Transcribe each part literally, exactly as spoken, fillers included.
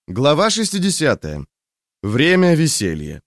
Глава шестидесятая. Время веселья.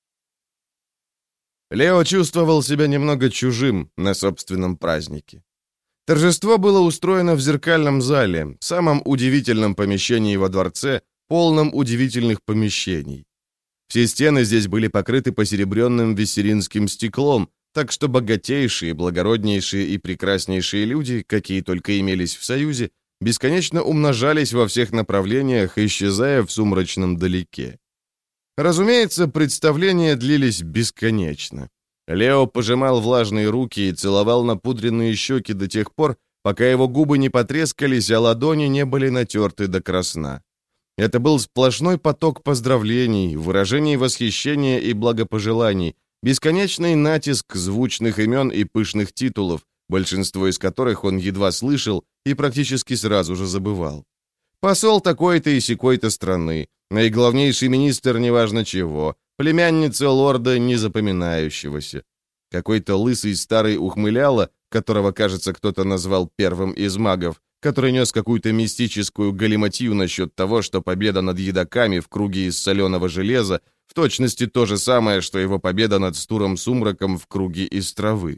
Лео чувствовал себя немного чужим на собственном празднике. Торжество было устроено в зеркальном зале, самом удивительном помещении во дворце, полном удивительных помещений. Все стены здесь были покрыты посеребренным виссеринским стеклом, так что богатейшие, благороднейшие и прекраснейшие люди, какие только имелись в Союзе, бесконечно умножались во всех направлениях, исчезая в сумрачном далеке. Разумеется, представления длились бесконечно. Лео пожимал влажные руки и целовал напудренные щеки до тех пор, пока его губы не потрескались, а ладони не были натерты до красна. Это был сплошной поток поздравлений, выражений восхищения и благопожеланий, бесконечный натиск звучных имен и пышных титулов, большинство из которых он едва слышал и практически сразу же забывал. Посол такой-то и сякой-то страны, наиглавнейший министр неважно чего, племянница лорда незапоминающегося. Какой-то лысый старый ухмыляло, которого, кажется, кто-то назвал первым из магов, который нес какую-то мистическую галиматью насчет того, что победа над едоками в круге из соленого железа в точности то же самое, что его победа над Стуром Сумраком в круге из травы.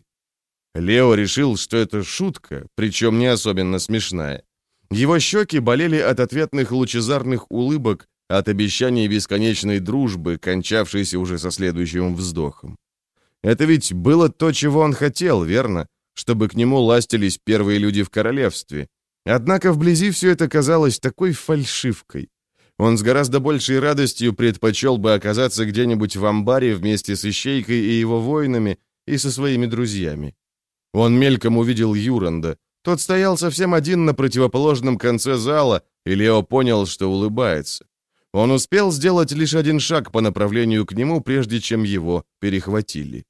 Лео решил, что это шутка, причем не особенно смешная. Его щеки болели от ответных лучезарных улыбок, от обещаний бесконечной дружбы, кончавшейся уже со следующим вздохом. Это ведь было то, чего он хотел, верно? Чтобы к нему ластились первые люди в королевстве. Однако вблизи все это казалось такой фальшивкой. Он с гораздо большей радостью предпочел бы оказаться где-нибудь в амбаре вместе с Ищейкой и его воинами и со своими друзьями. Он мельком увидел Юранда. Тот стоял совсем один на противоположном конце зала, и Лео понял, что улыбается. Он успел сделать лишь один шаг по направлению к нему, прежде чем его перехватили.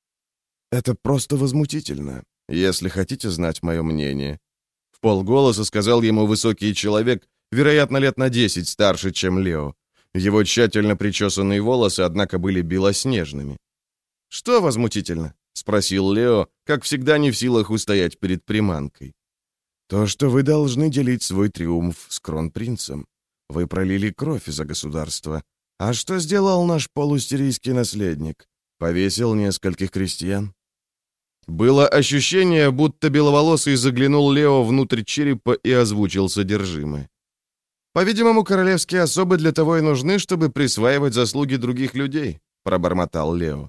«Это просто возмутительно, если хотите знать мое мнение», — в полголоса сказал ему высокий человек, вероятно, лет на десять старше, чем Лео. Его тщательно причесанные волосы, однако, были белоснежными. «Что возмутительно?» — спросил Лео, как всегда не в силах устоять перед приманкой. «То, что вы должны делить свой триумф с кронпринцем. Вы пролили кровь из-за государства. А что сделал наш полустерийский наследник? Повесил нескольких крестьян?» Было ощущение, будто беловолосый заглянул Лео внутрь черепа и озвучил содержимое. «По-видимому, королевские особы для того и нужны, чтобы присваивать заслуги других людей», — пробормотал Лео.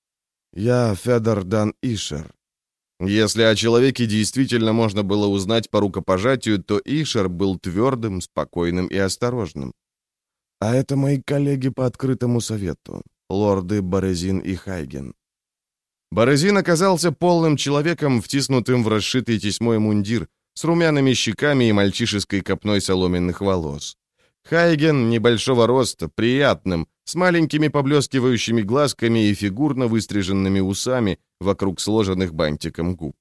«Я Федор Дан Ишер». Если о человеке действительно можно было узнать по рукопожатию, то Ишер был твердым, спокойным и осторожным. «А это мои коллеги по открытому совету, лорды Борезин и Хайген». Борезин оказался полным человеком, втиснутым в расшитый тесьмой мундир, с румяными щеками и мальчишеской копной соломенных волос. Хайген небольшого роста, приятным, с маленькими поблескивающими глазками и фигурно выстриженными усами вокруг сложенных бантиком губ.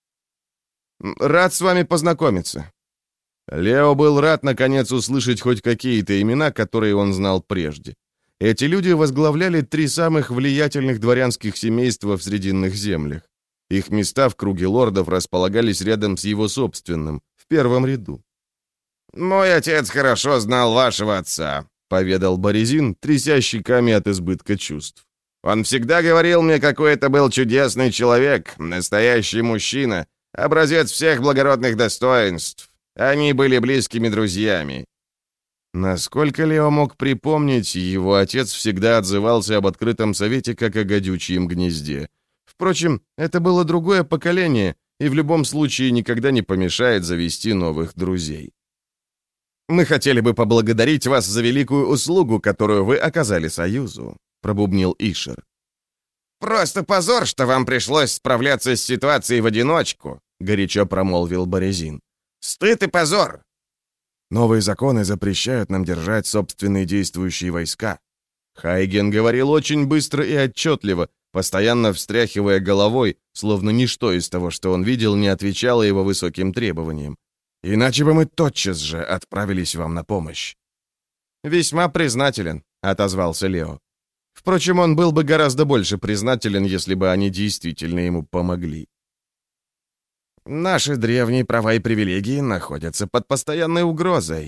«Рад с вами познакомиться». Лео был рад, наконец, услышать хоть какие-то имена, которые он знал прежде. Эти люди возглавляли три самых влиятельных дворянских семейства в Срединных землях. Их места в круге лордов располагались рядом с его собственным, в первом ряду. «Мой отец хорошо знал вашего отца», — поведал Борезин, тряся щеками от избытка чувств. «Он всегда говорил мне, какой это был чудесный человек, настоящий мужчина, образец всех благородных достоинств. Они были близкими друзьями». Насколько Лео мог припомнить, его отец всегда отзывался об открытом совете как о гадючьем гнезде. Впрочем, это было другое поколение, и в любом случае никогда не помешает завести новых друзей. «Мы хотели бы поблагодарить вас за великую услугу, которую вы оказали Союзу», — пробубнил Ишер. «Просто позор, что вам пришлось справляться с ситуацией в одиночку», — горячо промолвил Борезин. «Стыд и позор!» «Новые законы запрещают нам держать собственные действующие войска». Хайген говорил очень быстро и отчетливо, постоянно встряхивая головой, словно ничто из того, что он видел, не отвечало его высоким требованиям. «Иначе бы мы тотчас же отправились вам на помощь». «Весьма признателен», — отозвался Лео. Впрочем, он был бы гораздо больше признателен, если бы они действительно ему помогли. «Наши древние права и привилегии находятся под постоянной угрозой»,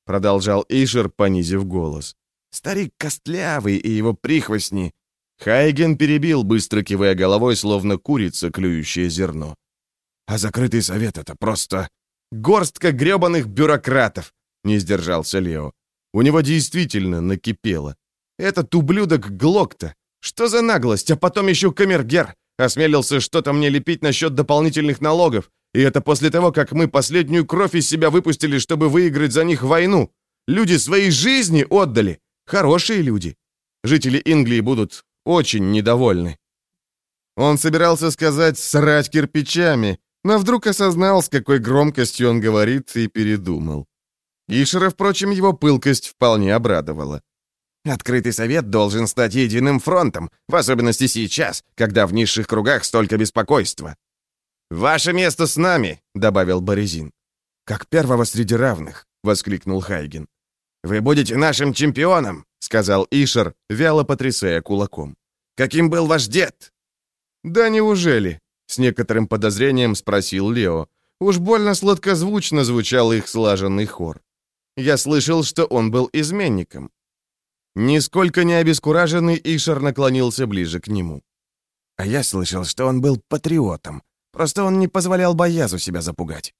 продолжал Ишер, понизив голос. «Старик Костлявый и его прихвостни». Хайген перебил, быстро кивая головой, словно курица, клюющая зерно. «А закрытый совет — это просто горстка грёбаных бюрократов», — не сдержался Лео. У него действительно накипело. «Этот ублюдок Глокта! Что за наглость? А потом еще камергер осмелился что-то мне лепить насчет дополнительных налогов. И это после того, как мы последнюю кровь из себя выпустили, чтобы выиграть за них войну. Люди свои жизни отдали. Хорошие люди. Жители Инглии будут очень недовольны». Он собирался сказать «срать кирпичами», но вдруг осознал, с какой громкостью он говорит, и передумал. Ишера, впрочем, его пылкость вполне обрадовала. «Открытый совет должен стать единым фронтом, в особенности сейчас, когда в низших кругах столько беспокойства». «Ваше место с нами», — добавил Борезин. «Как первого среди равных», — воскликнул Хайген. «Вы будете нашим чемпионом», — сказал Ишер, вяло потрясая кулаком. «Каким был ваш дед?» «Да неужели?» — с некоторым подозрением спросил Лео. Уж больно сладкозвучно звучал их слаженный хор. «Я слышал, что он был изменником». Нисколько не обескураженный, Ишер наклонился ближе к нему. «А я слышал, что он был патриотом. Просто он не позволял Боязу себя запугать».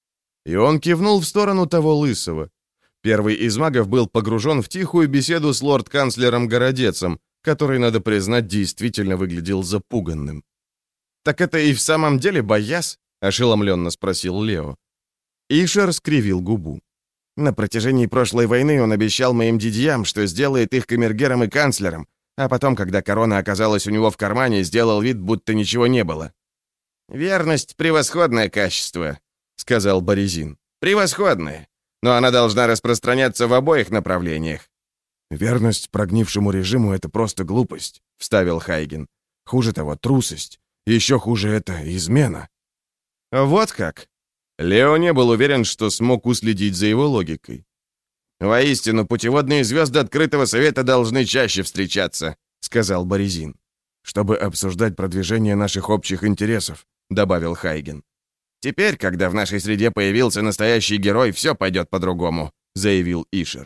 И он кивнул в сторону того лысого. Первый из магов был погружен в тихую беседу с лорд-канцлером Городецом, который, надо признать, действительно выглядел запуганным. «Так это и в самом деле Бояз?» — ошеломленно спросил Лео. Ишер скривил губу. «На протяжении прошлой войны он обещал моим дядьям, что сделает их камергером и канцлером, а потом, когда корона оказалась у него в кармане, сделал вид, будто ничего не было». «Верность — превосходное качество», — сказал Борезин. «Превосходное. Но она должна распространяться в обоих направлениях». «Верность прогнившему режиму — это просто глупость», — вставил Хайген. «Хуже того, трусость. Еще хуже — это измена». «Вот как?» Лео не был уверен, что смог уследить за его логикой. «Воистину, путеводные звезды Открытого Совета должны чаще встречаться», — сказал Борезин. «Чтобы обсуждать продвижение наших общих интересов», — добавил Хайген. «Теперь, когда в нашей среде появился настоящий герой, все пойдет по-другому», — заявил Ишер.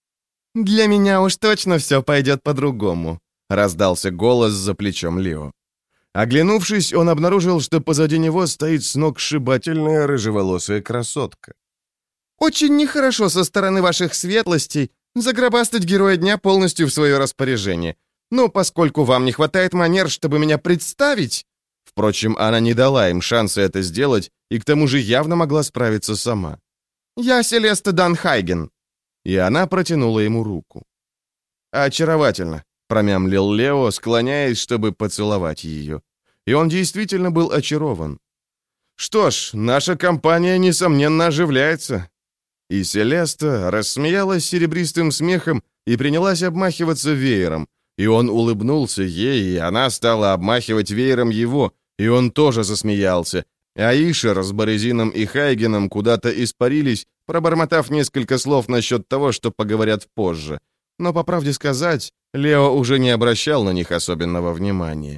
«Для меня уж точно все пойдет по-другому», — раздался голос за плечом Лео. Оглянувшись, он обнаружил, что позади него стоит сногсшибательная рыжеволосая красотка. «Очень нехорошо со стороны ваших светлостей загробастать героя дня полностью в свое распоряжение. Но поскольку вам не хватает манер, чтобы меня представить...» Впрочем, она не дала им шанса это сделать и к тому же явно могла справиться сама. «Я Селеста Данхайген». И она протянула ему руку. «Очаровательно», — промямлил Лео, склоняясь, чтобы поцеловать ее. И он действительно был очарован. «Что ж, наша компания, несомненно, оживляется». И Селеста рассмеялась серебристым смехом и принялась обмахиваться веером. И он улыбнулся ей, и она стала обмахивать веером его, и он тоже засмеялся. А Ишер с Борезином и Хайгеном куда-то испарились, пробормотав несколько слов насчет того, что поговорят позже. Но, по правде сказать, Лео уже не обращал на них особенного внимания.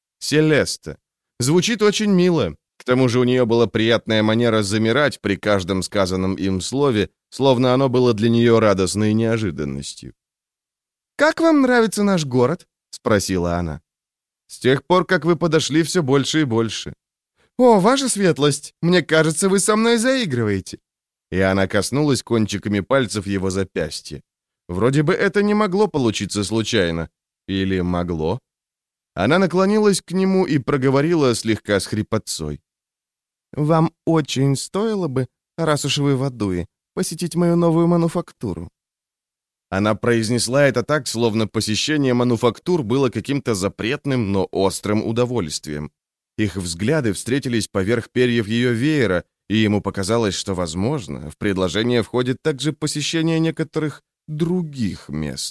Селеста. Звучит очень мило. К тому же у нее была приятная манера замирать при каждом сказанном им слове, словно оно было для нее радостной неожиданностью. «Как вам нравится наш город?» — спросила она. «С тех пор, как вы подошли, все больше и больше». «О, ваша светлость, мне кажется, вы со мной заигрываете». И она коснулась кончиками пальцев его запястья. Вроде бы это не могло получиться случайно. Или могло? Она наклонилась к нему и проговорила слегка с хрипотцой. «Вам очень стоило бы, раз уж вы в Адуе, посетить мою новую мануфактуру». Она произнесла это так, словно посещение мануфактур было каким-то запретным, но острым удовольствием. Их взгляды встретились поверх перьев ее веера, и ему показалось, что, возможно, в предложение входит также посещение некоторых других мест.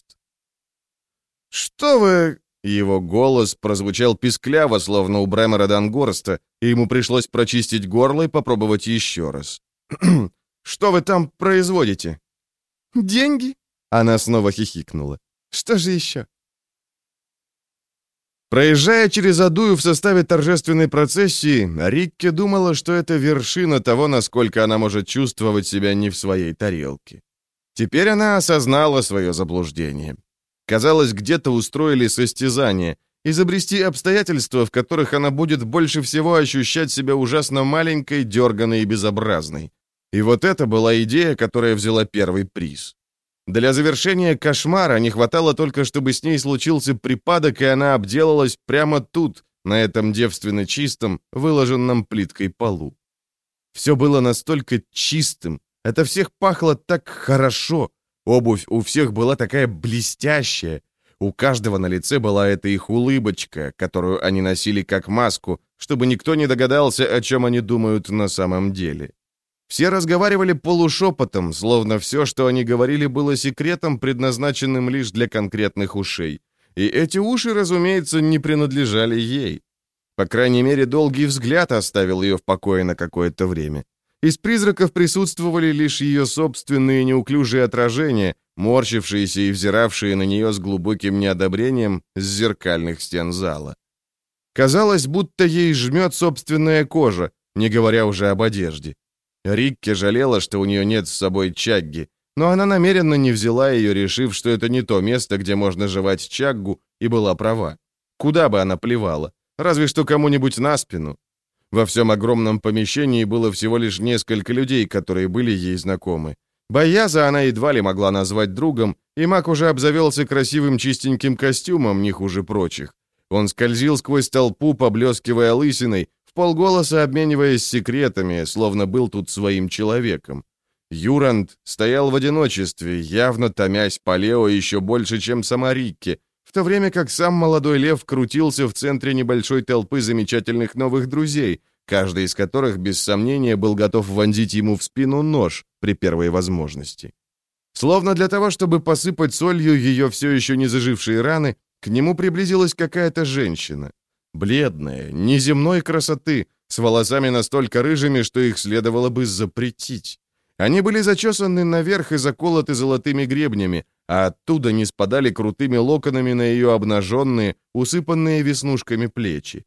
«Что вы...» Его голос прозвучал пискляво, словно у Бремера Дангорста, и ему пришлось прочистить горло и попробовать еще раз. «Что вы там производите?» «Деньги?» Она снова хихикнула. «Что же еще?» Проезжая через Адую в составе торжественной процессии, Рикке думала, что это вершина того, насколько она может чувствовать себя не в своей тарелке. Теперь она осознала свое заблуждение. Казалось, где-то устроили состязание, изобрести обстоятельства, в которых она будет больше всего ощущать себя ужасно маленькой, дерганой и безобразной. И вот это была идея, которая взяла первый приз. Для завершения кошмара не хватало только, чтобы с ней случился припадок, и она обделалась прямо тут, на этом девственно чистом, выложенном плиткой полу. Все было настолько чистым, это всех пахло так хорошо, обувь у всех была такая блестящая, у каждого на лице была эта их улыбочка, которую они носили как маску, чтобы никто не догадался, о чем они думают на самом деле. Все разговаривали полушепотом, словно все, что они говорили, было секретом, предназначенным лишь для конкретных ушей. И эти уши, разумеется, не принадлежали ей. По крайней мере, долгий взгляд оставил ее в покое на какое-то время. Из призраков присутствовали лишь ее собственные неуклюжие отражения, морщившиеся и взиравшие на нее с глубоким неодобрением с зеркальных стен зала. Казалось, будто ей жмет собственная кожа, не говоря уже об одежде. Рикки жалела, что у нее нет с собой чагги, но она намеренно не взяла ее, решив, что это не то место, где можно жевать чаггу, и была права. Куда бы она плевала? Разве что кому-нибудь на спину. Во всем огромном помещении было всего лишь несколько людей, которые были ей знакомы. Бояза она едва ли могла назвать другом, и маг уже обзавелся красивым чистеньким костюмом, не хуже прочих. Он скользил сквозь толпу, поблескивая лысиной, вполголоса обмениваясь секретами, словно был тут своим человеком. Юранд стоял в одиночестве, явно томясь по Лео еще больше, чем сама Рикки, в то время как сам молодой лев крутился в центре небольшой толпы замечательных новых друзей, каждый из которых, без сомнения, был готов вонзить ему в спину нож при первой возможности. Словно для того, чтобы посыпать солью ее все еще не зажившие раны, к нему приблизилась какая-то женщина. Бледная, неземной красоты, с волосами настолько рыжими, что их следовало бы запретить. Они были зачесаны наверх и заколоты золотыми гребнями, а оттуда не спадали крутыми локонами на ее обнаженные, усыпанные веснушками плечи.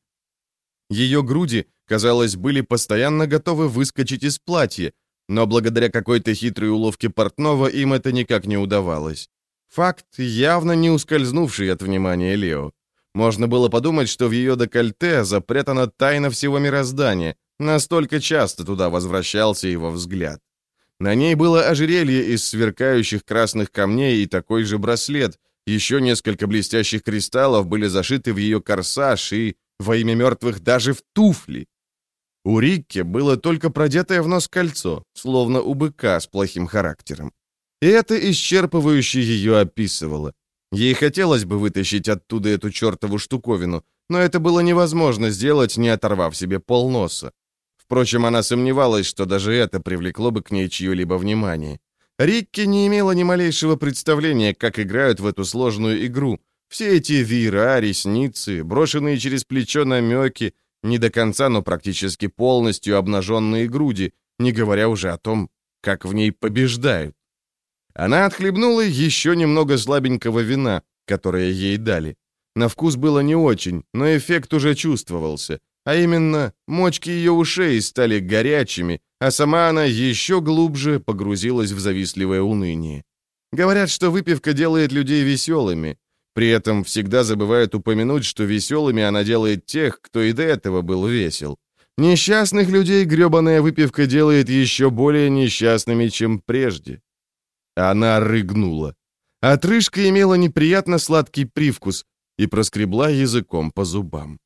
Ее груди, казалось, были постоянно готовы выскочить из платья, но благодаря какой-то хитрой уловке портного им это никак не удавалось. Факт, явно не ускользнувший от внимания Лео. Можно было подумать, что в ее декольте запрятана тайна всего мироздания, настолько часто туда возвращался его взгляд. На ней было ожерелье из сверкающих красных камней и такой же браслет, еще несколько блестящих кристаллов были зашиты в ее корсаж и, во имя мертвых, даже в туфли. У Рикки было только продетое в нос кольцо, словно у быка с плохим характером. И это исчерпывающе ее описывало. Ей хотелось бы вытащить оттуда эту чертову штуковину, но это было невозможно сделать, не оторвав себе полноса. Впрочем, она сомневалась, что даже это привлекло бы к ней чье-либо внимание. Рикки не имела ни малейшего представления, как играют в эту сложную игру. Все эти веера, ресницы, брошенные через плечо намеки, не до конца, но практически полностью обнаженные груди, не говоря уже о том, как в ней побеждают. Она отхлебнула еще немного слабенького вина, которое ей дали. На вкус было не очень, но эффект уже чувствовался. А именно, мочки ее ушей стали горячими, а сама она еще глубже погрузилась в завистливое уныние. Говорят, что выпивка делает людей веселыми. При этом всегда забывают упомянуть, что веселыми она делает тех, кто и до этого был весел. Несчастных людей гребаная выпивка делает еще более несчастными, чем прежде. Она рыгнула. Отрыжка имела неприятно сладкий привкус и проскребла языком по зубам.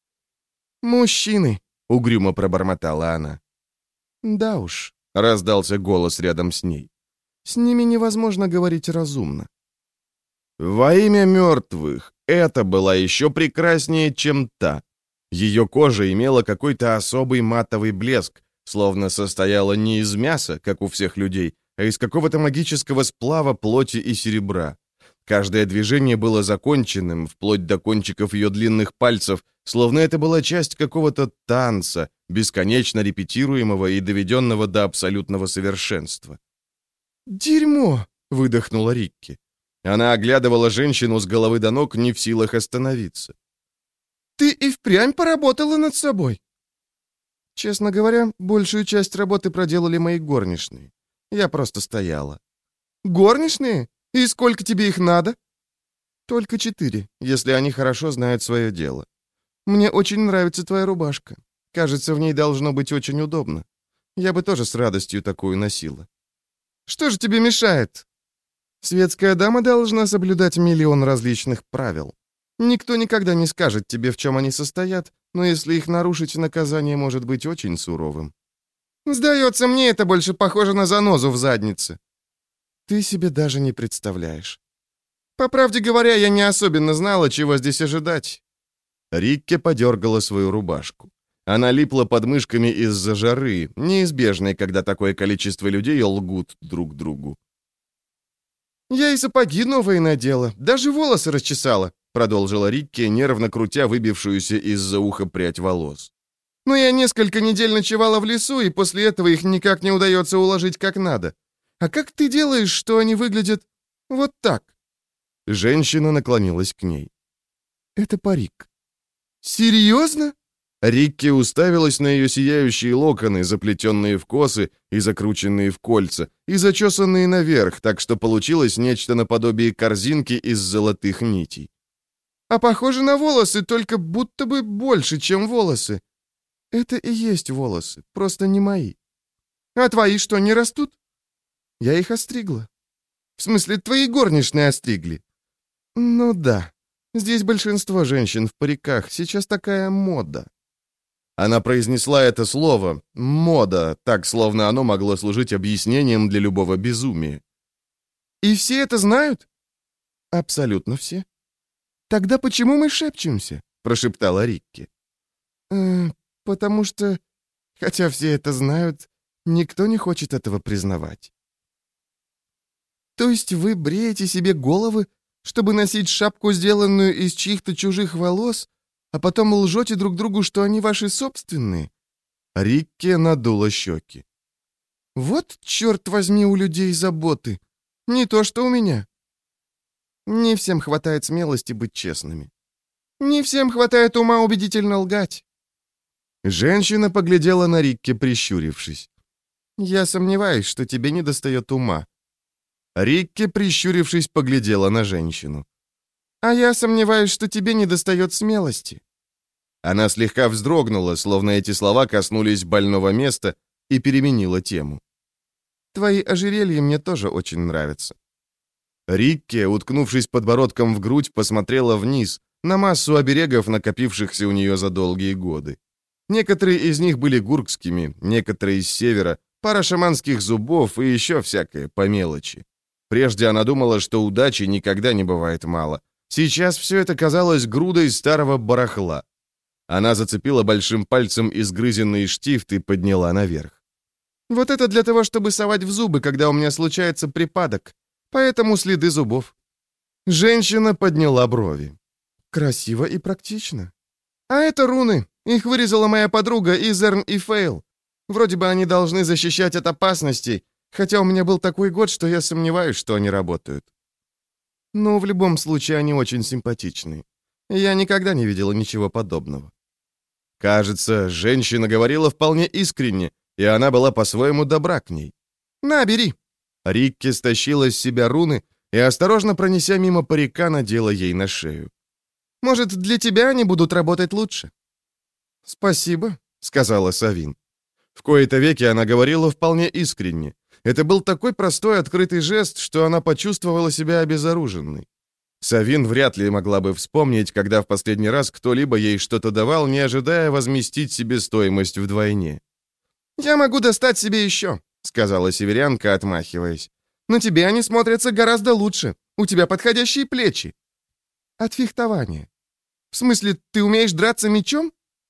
«Мужчины», — угрюмо пробормотала она. «Да уж», — раздался голос рядом с ней. «С ними невозможно говорить разумно». Во имя мертвых, это была еще прекраснее, чем та. Ее кожа имела какой-то особый матовый блеск, словно состояла не из мяса, как у всех людей, а из какого-то магического сплава плоти и серебра. Каждое движение было законченным, вплоть до кончиков ее длинных пальцев, словно это была часть какого-то танца, бесконечно репетируемого и доведенного до абсолютного совершенства. «Дерьмо!» — выдохнула Рикки. Она оглядывала женщину с головы до ног, не в силах остановиться. «Ты и впрямь поработала над собой?» «Честно говоря, большую часть работы проделали мои горничные. Я просто стояла». Горничные? И сколько тебе их надо?» «Только четыре, если они хорошо знают свое дело. Мне очень нравится твоя рубашка. Кажется, в ней должно быть очень удобно. Я бы тоже с радостью такую носила». «Что же тебе мешает?» «Светская дама должна соблюдать миллион различных правил. Никто никогда не скажет тебе, в чем они состоят, но если их нарушить, наказание может быть очень суровым». «Сдается мне, это больше похоже на занозу в заднице». «Ты себе даже не представляешь». «По правде говоря, я не особенно знала, чего здесь ожидать». Рикке подергала свою рубашку. Она липла под мышками из-за жары, неизбежной, когда такое количество людей лгут друг другу. «Я и сапоги новые надела, даже волосы расчесала», продолжила Рикке, нервно крутя выбившуюся из-за уха прядь волос. «Но я несколько недель ночевала в лесу, и после этого их никак не удается уложить как надо. А как ты делаешь, что они выглядят вот так?» Женщина наклонилась к ней. «Это парик». «Серьезно?» Рикки уставилась на ее сияющие локоны, заплетенные в косы и закрученные в кольца, и зачесанные наверх, так что получилось нечто наподобие корзинки из золотых нитей. «А похоже на волосы, только будто бы больше, чем волосы». «Это и есть волосы, просто не мои». «А твои что, не растут?» «Я их остригла». «В смысле, твои горничные остригли?» «Ну да. Здесь большинство женщин в париках. Сейчас такая мода». Она произнесла это слово «мода», так, словно оно могло служить объяснением для любого безумия. «И все это знают?» «Абсолютно все». «Тогда почему мы шепчемся?» — прошептала Рикки. «Э, «Потому что, хотя все это знают, никто не хочет этого признавать». «То есть вы бреете себе головы, чтобы носить шапку, сделанную из чьих-то чужих волос, а потом лжете друг другу, что они ваши собственные?» Рикки надула щеки. «Вот, черт возьми, у людей заботы. Не то, что у меня». «Не всем хватает смелости быть честными». «Не всем хватает ума убедительно лгать». Женщина поглядела на Рикки, прищурившись. «Я сомневаюсь, что тебе недостает ума». Рикки, прищурившись, поглядела на женщину. «А я сомневаюсь, что тебе недостает смелости». Она слегка вздрогнула, словно эти слова коснулись больного места, и переменила тему. «Твои ожерелья мне тоже очень нравятся». Рикки, уткнувшись подбородком в грудь, посмотрела вниз, на массу оберегов, накопившихся у нее за долгие годы. Некоторые из них были гуркскими, некоторые из севера, пара шаманских зубов и еще всякое по мелочи. Прежде она думала, что удачи никогда не бывает мало. Сейчас все это казалось грудой старого барахла. Она зацепила большим пальцем изгрызенный штифт и подняла наверх. «Вот это для того, чтобы совать в зубы, когда у меня случается припадок. Поэтому следы зубов». Женщина подняла брови. «Красиво и практично». «А это руны. Их вырезала моя подруга Изерн и Фейл. Вроде бы они должны защищать от опасностей, хотя у меня был такой год, что я сомневаюсь, что они работают». «Ну, в любом случае, они очень симпатичные. Я никогда не видела ничего подобного». Кажется, женщина говорила вполне искренне, и она была по-своему добра к ней. «На, бери». Рикки стащила с себя руны и, осторожно пронеся мимо парика, надела ей на шею. «Может, для тебя они будут работать лучше?» «Спасибо», — сказала Савин. В кои-то веки она говорила вполне искренне. Это был такой простой открытый жест, что она почувствовала себя обезоруженной. Савин вряд ли могла бы вспомнить, когда в последний раз кто-либо ей что-то давал, не ожидая возместить себе стоимость вдвойне. «Я могу достать себе еще», — сказала северянка, отмахиваясь. «На тебе они смотрятся гораздо лучше. У тебя подходящие плечи». «От фехтования». «В смысле, ты умеешь драться мечом?»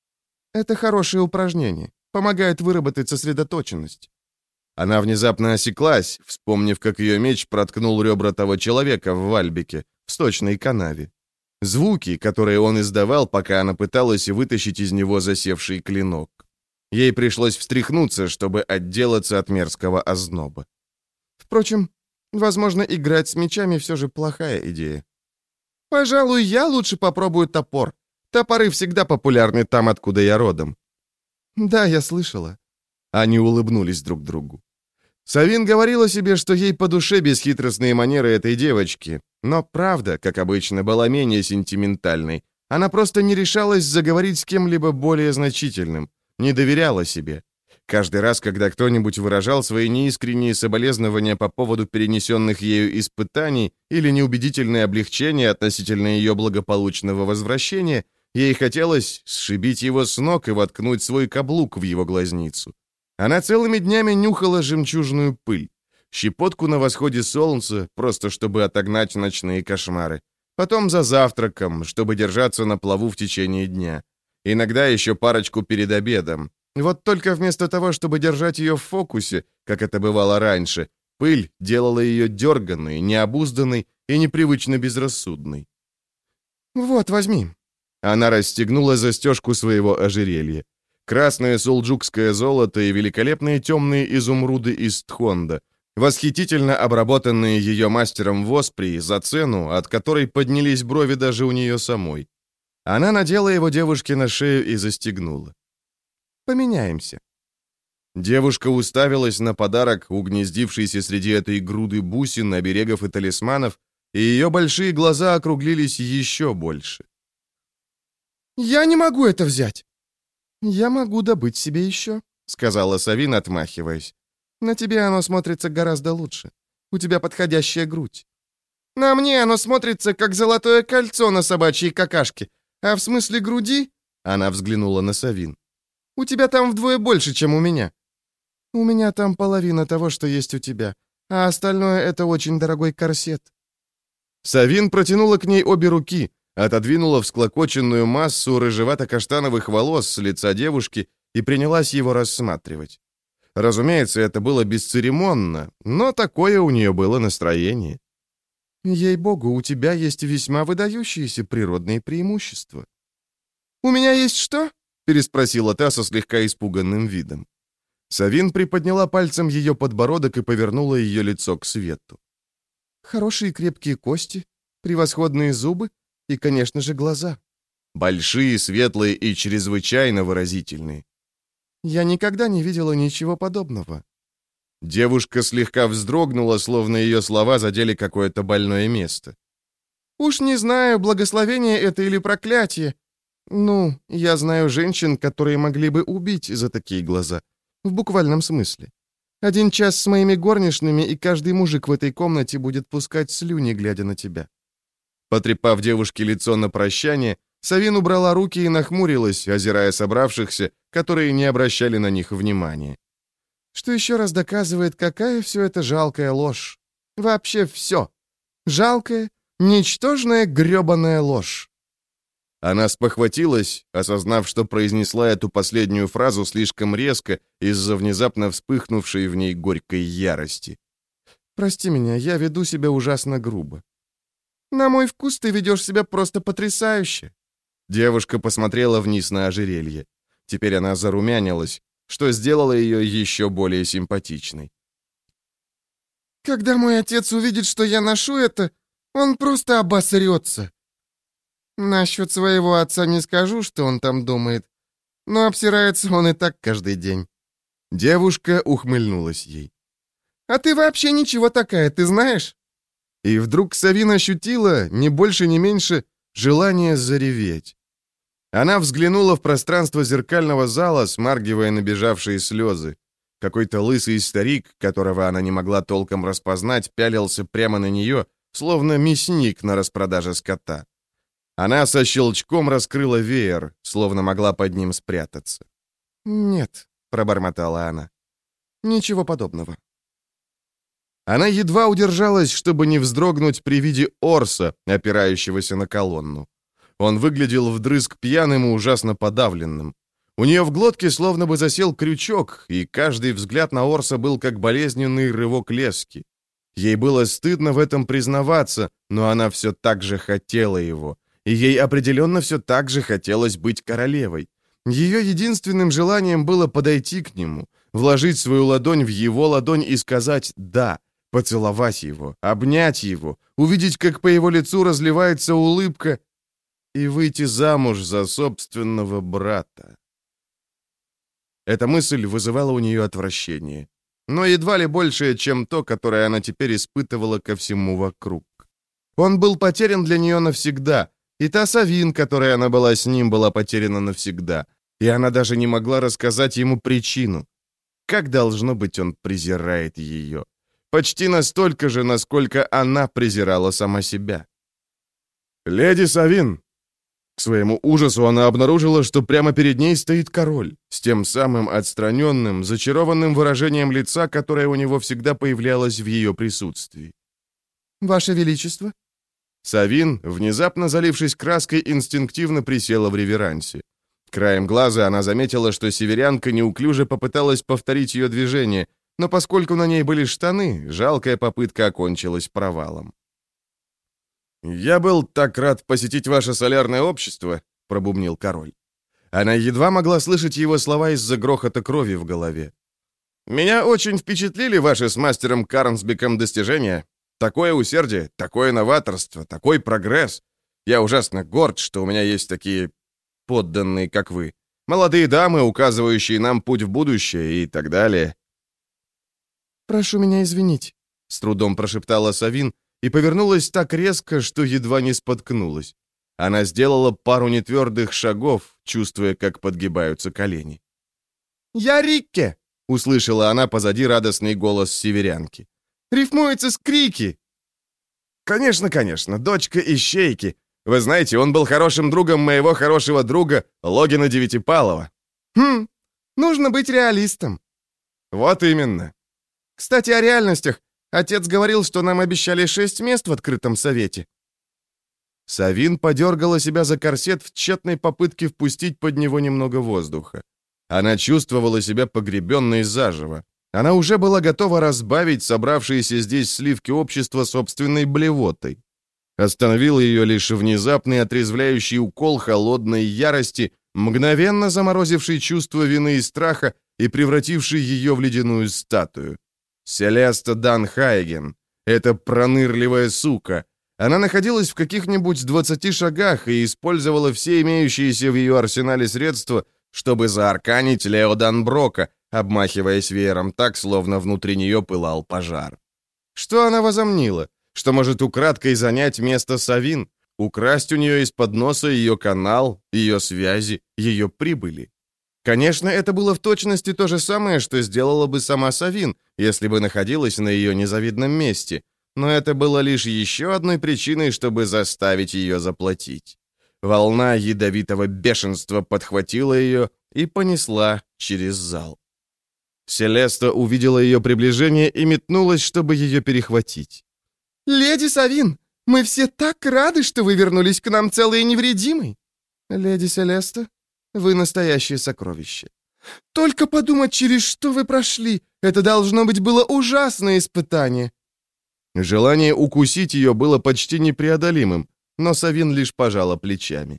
«Это хорошее упражнение. Помогает выработать сосредоточенность». Она внезапно осеклась, вспомнив, как ее меч проткнул ребра того человека в Вальбике, в сточной канаве. Звуки, которые он издавал, пока она пыталась вытащить из него засевший клинок. Ей пришлось встряхнуться, чтобы отделаться от мерзкого озноба. Впрочем, возможно, играть с мечами все же плохая идея. «Пожалуй, я лучше попробую топор. Топоры всегда популярны там, откуда я родом». «Да, я слышала». Они улыбнулись друг другу. Савин говорила себе, что ей по душе бесхитростные манеры этой девочки, но правда, как обычно, была менее сентиментальной. Она просто не решалась заговорить с кем-либо более значительным, не доверяла себе. Каждый раз, когда кто-нибудь выражал свои неискренние соболезнования по поводу перенесенных ею испытаний или неубедительное облегчение относительно ее благополучного возвращения, ей хотелось сшибить его с ног и воткнуть свой каблук в его глазницу. Она целыми днями нюхала жемчужную пыль, щепотку на восходе солнца, просто чтобы отогнать ночные кошмары. Потом за завтраком, чтобы держаться на плаву в течение дня. Иногда еще парочку перед обедом. Вот только вместо того, чтобы держать ее в фокусе, как это бывало раньше, пыль делала ее дерганной, необузданной и непривычно безрассудной. «Вот, возьми». Она расстегнула застежку своего ожерелья. Красное сулджукское золото и великолепные темные изумруды из Тхонда, восхитительно обработанные ее мастером в Осприи за цену, от которой поднялись брови даже у нее самой. Она надела его девушке на шею и застегнула. «Поменяемся». Девушка уставилась на подарок, угнездившийся среди этой груды бусин, оберегов и талисманов, и ее большие глаза округлились еще больше. «Я не могу это взять!» «Я могу добыть себе еще», — сказала Савин, отмахиваясь. «На тебе оно смотрится гораздо лучше. У тебя подходящая грудь». «На мне оно смотрится, как золотое кольцо на собачьей какашке. А в смысле груди?» — она взглянула на Савин. «У тебя там вдвое больше, чем у меня». «У меня там половина того, что есть у тебя, а остальное — это очень дорогой корсет». Савин протянула к ней обе руки, отодвинула всклокоченную массу рыжевато-каштановых волос с лица девушки и принялась его рассматривать. Разумеется, это было бесцеремонно, но такое у нее было настроение. «Ей-богу, у тебя есть весьма выдающиеся природные преимущества». «У меня есть что?» — переспросила та со слегка испуганным видом. Савин приподняла пальцем ее подбородок и повернула ее лицо к свету. «Хорошие крепкие кости, превосходные зубы и, конечно же, глаза. Большие, светлые и чрезвычайно выразительные. Я никогда не видела ничего подобного». Девушка слегка вздрогнула, словно ее слова задели какое-то больное место. «Уж не знаю, благословение это или проклятие. Ну, я знаю женщин, которые могли бы убить за такие глаза. В буквальном смысле. Один час с моими горничными, и каждый мужик в этой комнате будет пускать слюни, глядя на тебя». Потрепав девушке лицо на прощание, Савин убрала руки и нахмурилась, озирая собравшихся, которые не обращали на них внимания. Что еще раз доказывает, какая все это жалкая ложь. Вообще все. Жалкая, ничтожная гребаная ложь. Она спохватилась, осознав, что произнесла эту последнюю фразу слишком резко из-за внезапно вспыхнувшей в ней горькой ярости. «Прости меня, я веду себя ужасно грубо». «На мой вкус ты ведешь себя просто потрясающе». Девушка посмотрела вниз на ожерелье. Теперь она зарумянилась, что сделало ее еще более симпатичной. «Когда мой отец увидит, что я ношу это, он просто обосрется». «Насчет своего отца не скажу, что он там думает, но обсирается он и так каждый день». Девушка ухмыльнулась ей. «А ты вообще ничего такая, ты знаешь?» И вдруг Савин ощутила, ни больше ни меньше, желание зареветь. Она взглянула в пространство зеркального зала, смаргивая набежавшие слезы. Какой-то лысый старик, которого она не могла толком распознать, пялился прямо на нее, словно мясник на распродаже скота. Она со щелчком раскрыла веер, словно могла под ним спрятаться. «Нет», — пробормотала она, — «ничего подобного». Она едва удержалась, чтобы не вздрогнуть при виде Орса, опирающегося на колонну. Он выглядел вдрызг пьяным и ужасно подавленным. У нее в глотке словно бы засел крючок, и каждый взгляд на Орса был как болезненный рывок лески. Ей было стыдно в этом признаваться, но она все так же хотела его. И ей определенно все так же хотелось быть королевой. Ее единственным желанием было подойти к нему, вложить свою ладонь в его ладонь и сказать «да», поцеловать его, обнять его, увидеть, как по его лицу разливается улыбка, и выйти замуж за собственного брата. Эта мысль вызывала у нее отвращение. но едва ли большее, чем то, которое она теперь испытывала ко всему вокруг. Он был потерян для нее навсегда, и та Савин, которой она была с ним, была потеряна навсегда, и она даже не могла рассказать ему причину. Как, должно быть, он презирает ее. Почти настолько же, насколько она презирала сама себя. «Леди Савин!» К своему ужасу она обнаружила, что прямо перед ней стоит король, с тем самым отстраненным, зачарованным выражением лица, которое у него всегда появлялось в ее присутствии. «Ваше Величество?» Савин, внезапно залившись краской, инстинктивно присела в реверансе. Краем глаза она заметила, что северянка неуклюже попыталась повторить ее движение, но поскольку на ней были штаны, жалкая попытка окончилась провалом. «Я был так рад посетить ваше солярное общество», — пробубнил король. Она едва могла слышать его слова из-за грохота крови в голове. «Меня очень впечатлили ваши с мастером Карнсбеком достижения. Такое усердие, такое новаторство, такой прогресс. Я ужасно горд, что у меня есть такие подданные, как вы. Молодые дамы, указывающие нам путь в будущее и так далее». «Прошу меня извинить», — с трудом прошептала Савин и повернулась так резко, что едва не споткнулась. Она сделала пару нетвердых шагов, чувствуя, как подгибаются колени. «Я Рикке!» — услышала она позади радостный голос северянки. «Рифмуется с Крики!» «Конечно, конечно, дочка Ищейки. Вы знаете, он был хорошим другом моего хорошего друга Логина Девятипалова». «Хм, нужно быть реалистом». «Вот именно». «Кстати, о реальностях. Отец говорил, что нам обещали шесть мест в открытом совете». Савин подергала себя за корсет в тщетной попытке впустить под него немного воздуха. Она чувствовала себя погребенной заживо. Она уже была готова разбавить собравшиеся здесь сливки общества собственной блевотой. Остановил ее лишь внезапный отрезвляющий укол холодной ярости, мгновенно заморозивший чувство вины и страха и превративший ее в ледяную статую. Селеста Дан Хайген. Эта пронырливая сука. Она находилась в каких-нибудь двадцати шагах и использовала все имеющиеся в ее арсенале средства, чтобы заарканить Лео Данброка, обмахиваясь веером так, словно внутри нее пылал пожар. Что она возомнила? Что может украдкой занять место Савин, украсть у нее из-под носа ее канал, ее связи, ее прибыли? Конечно, это было в точности то же самое, что сделала бы сама Савин, если бы находилась на ее незавидном месте, но это было лишь еще одной причиной, чтобы заставить ее заплатить. Волна ядовитого бешенства подхватила ее и понесла через зал. Селеста увидела ее приближение и метнулась, чтобы ее перехватить. «Леди Савин, мы все так рады, что вы вернулись к нам целой и невредимой!» «Леди Селеста, вы настоящее сокровище. Только подумать, через что вы прошли. Это, должно быть, было ужасное испытание». Желание укусить ее было почти непреодолимым, но Савин лишь пожала плечами.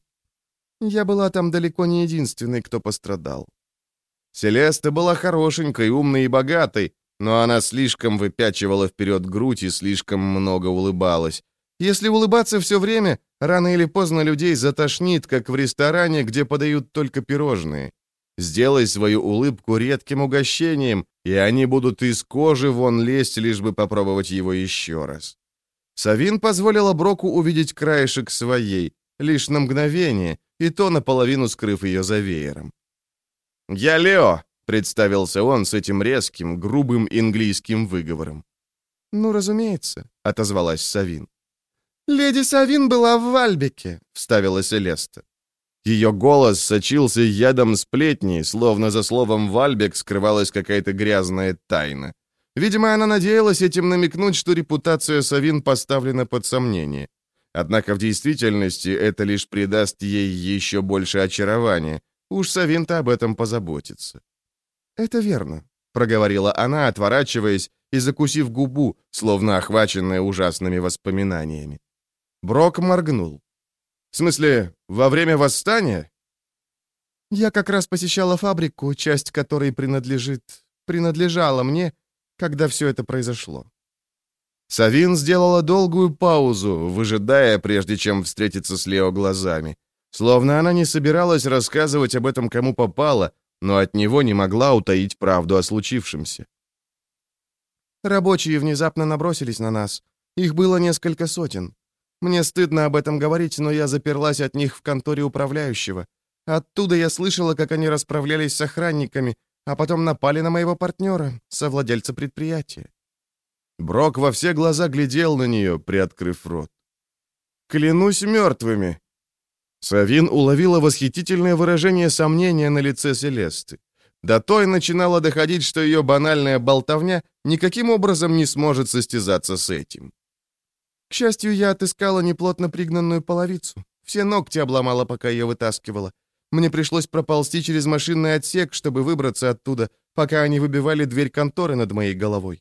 «Я была там далеко не единственной, кто пострадал». Селеста была хорошенькой, умной и богатой, но она слишком выпячивала вперед грудь и слишком много улыбалась. Если улыбаться все время, рано или поздно людей затошнит, как в ресторане, где подают только пирожные. Сделай свою улыбку редким угощением, и они будут из кожи вон лезть, лишь бы попробовать его еще раз. Савин позволила Броку увидеть краешек своей, лишь на мгновение, и то наполовину скрыв ее за веером. «Я Лео», — представился он с этим резким, грубым английским выговором. «Ну, разумеется», — отозвалась Савин. «Леди Савин была в Вальбеке», — вставила Селеста. Ее голос сочился ядом сплетни, словно за словом «Вальбек» скрывалась какая-то грязная тайна. Видимо, она надеялась этим намекнуть, что репутация Савин поставлена под сомнение. Однако в действительности это лишь придаст ей еще больше очарования. Уж Савин-то об этом позаботится. «Это верно», — проговорила она, отворачиваясь и закусив губу, словно охваченная ужасными воспоминаниями. Брок моргнул. «В смысле, во время восстания?» «Я как раз посещала фабрику, часть которой принадлежит... принадлежала мне, когда все это произошло». Савин сделала долгую паузу, выжидая, прежде чем встретиться с Лео глазами. Словно она не собиралась рассказывать об этом кому попало, но от него не могла утаить правду о случившемся. Рабочие внезапно набросились на нас. Их было несколько сотен. Мне стыдно об этом говорить, но я заперлась от них в конторе управляющего. Оттуда я слышала, как они расправлялись с охранниками, а потом напали на моего партнера, совладельца предприятия». Брок во все глаза глядел на нее, приоткрыв рот. «Клянусь мертвыми!» Савин уловила восхитительное выражение сомнения на лице Селесты. До той начинало доходить, что ее банальная болтовня никаким образом не сможет состязаться с этим. «К счастью, я отыскала неплотно пригнанную половицу. Все ногти обломала, пока ее вытаскивала. Мне пришлось проползти через машинный отсек, чтобы выбраться оттуда, пока они выбивали дверь конторы над моей головой».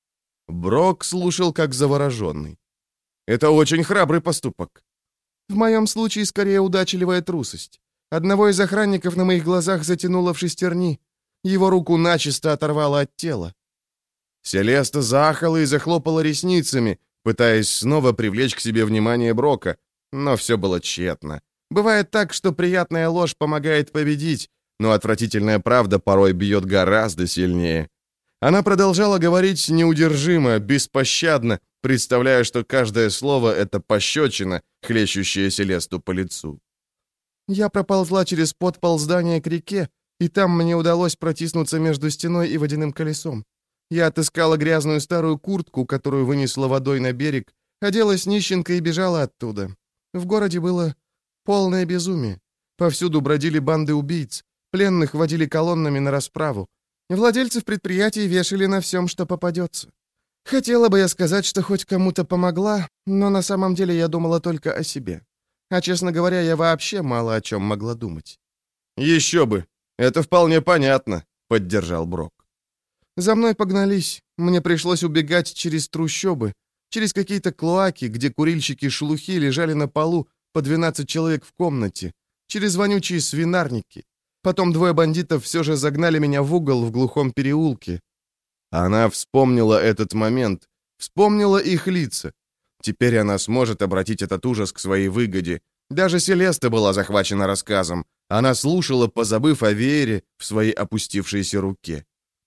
Брок слушал как завороженный. «Это очень храбрый поступок». «В моем случае скорее удачливая трусость. Одного из охранников на моих глазах затянуло в шестерни. Его руку начисто оторвало от тела». Селеста заахала и захлопала ресницами, пытаясь снова привлечь к себе внимание Брока, но все было тщетно. Бывает так, что приятная ложь помогает победить, но отвратительная правда порой бьет гораздо сильнее. Она продолжала говорить неудержимо, беспощадно, представляя, что каждое слово — это пощечина, хлещущая Селесту по лицу. «Я проползла через подпол здания к реке, и там мне удалось протиснуться между стеной и водяным колесом. Я отыскала грязную старую куртку, которую вынесла водой на берег, оделась нищенкой и бежала оттуда. В городе было полное безумие. Повсюду бродили банды убийц, пленных водили колоннами на расправу. Владельцев предприятий вешали на всем, что попадется. Хотела бы я сказать, что хоть кому-то помогла, но на самом деле я думала только о себе. А, честно говоря, я вообще мало о чем могла думать». «Еще бы! Это вполне понятно», — поддержал Брок. «За мной погнались. Мне пришлось убегать через трущобы, через какие-то клоаки, где курильщики-шелухи лежали на полу, по двенадцать человек в комнате, через вонючие свинарники. Потом двое бандитов все же загнали меня в угол в глухом переулке». Она вспомнила этот момент, вспомнила их лица. Теперь она сможет обратить этот ужас к своей выгоде. Даже Селеста была захвачена рассказом. Она слушала, позабыв о веере в своей опустившейся руке.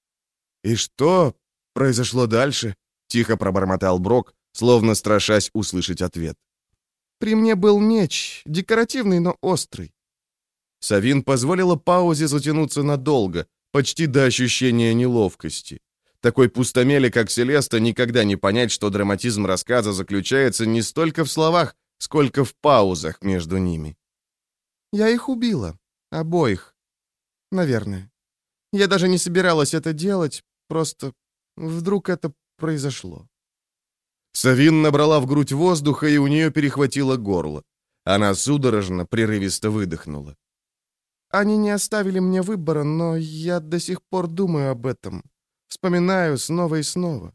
«И что произошло дальше?» — тихо пробормотал Брок, словно страшась услышать ответ. «При мне был меч, декоративный, но острый». Савин позволила паузе затянуться надолго, почти до ощущения неловкости. Такой пустомели, как Селеста, никогда не понять, что драматизм рассказа заключается не столько в словах, сколько в паузах между ними. «Я их убила. Обоих. Наверное. Я даже не собиралась это делать, просто вдруг это произошло». Савин набрала в грудь воздуха, и у нее перехватило горло. Она судорожно, прерывисто выдохнула. «Они не оставили мне выбора, но я до сих пор думаю об этом. Вспоминаю снова и снова».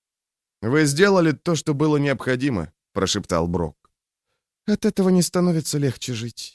«Вы сделали то, что было необходимо», — прошептал Брок. «От этого не становится легче жить».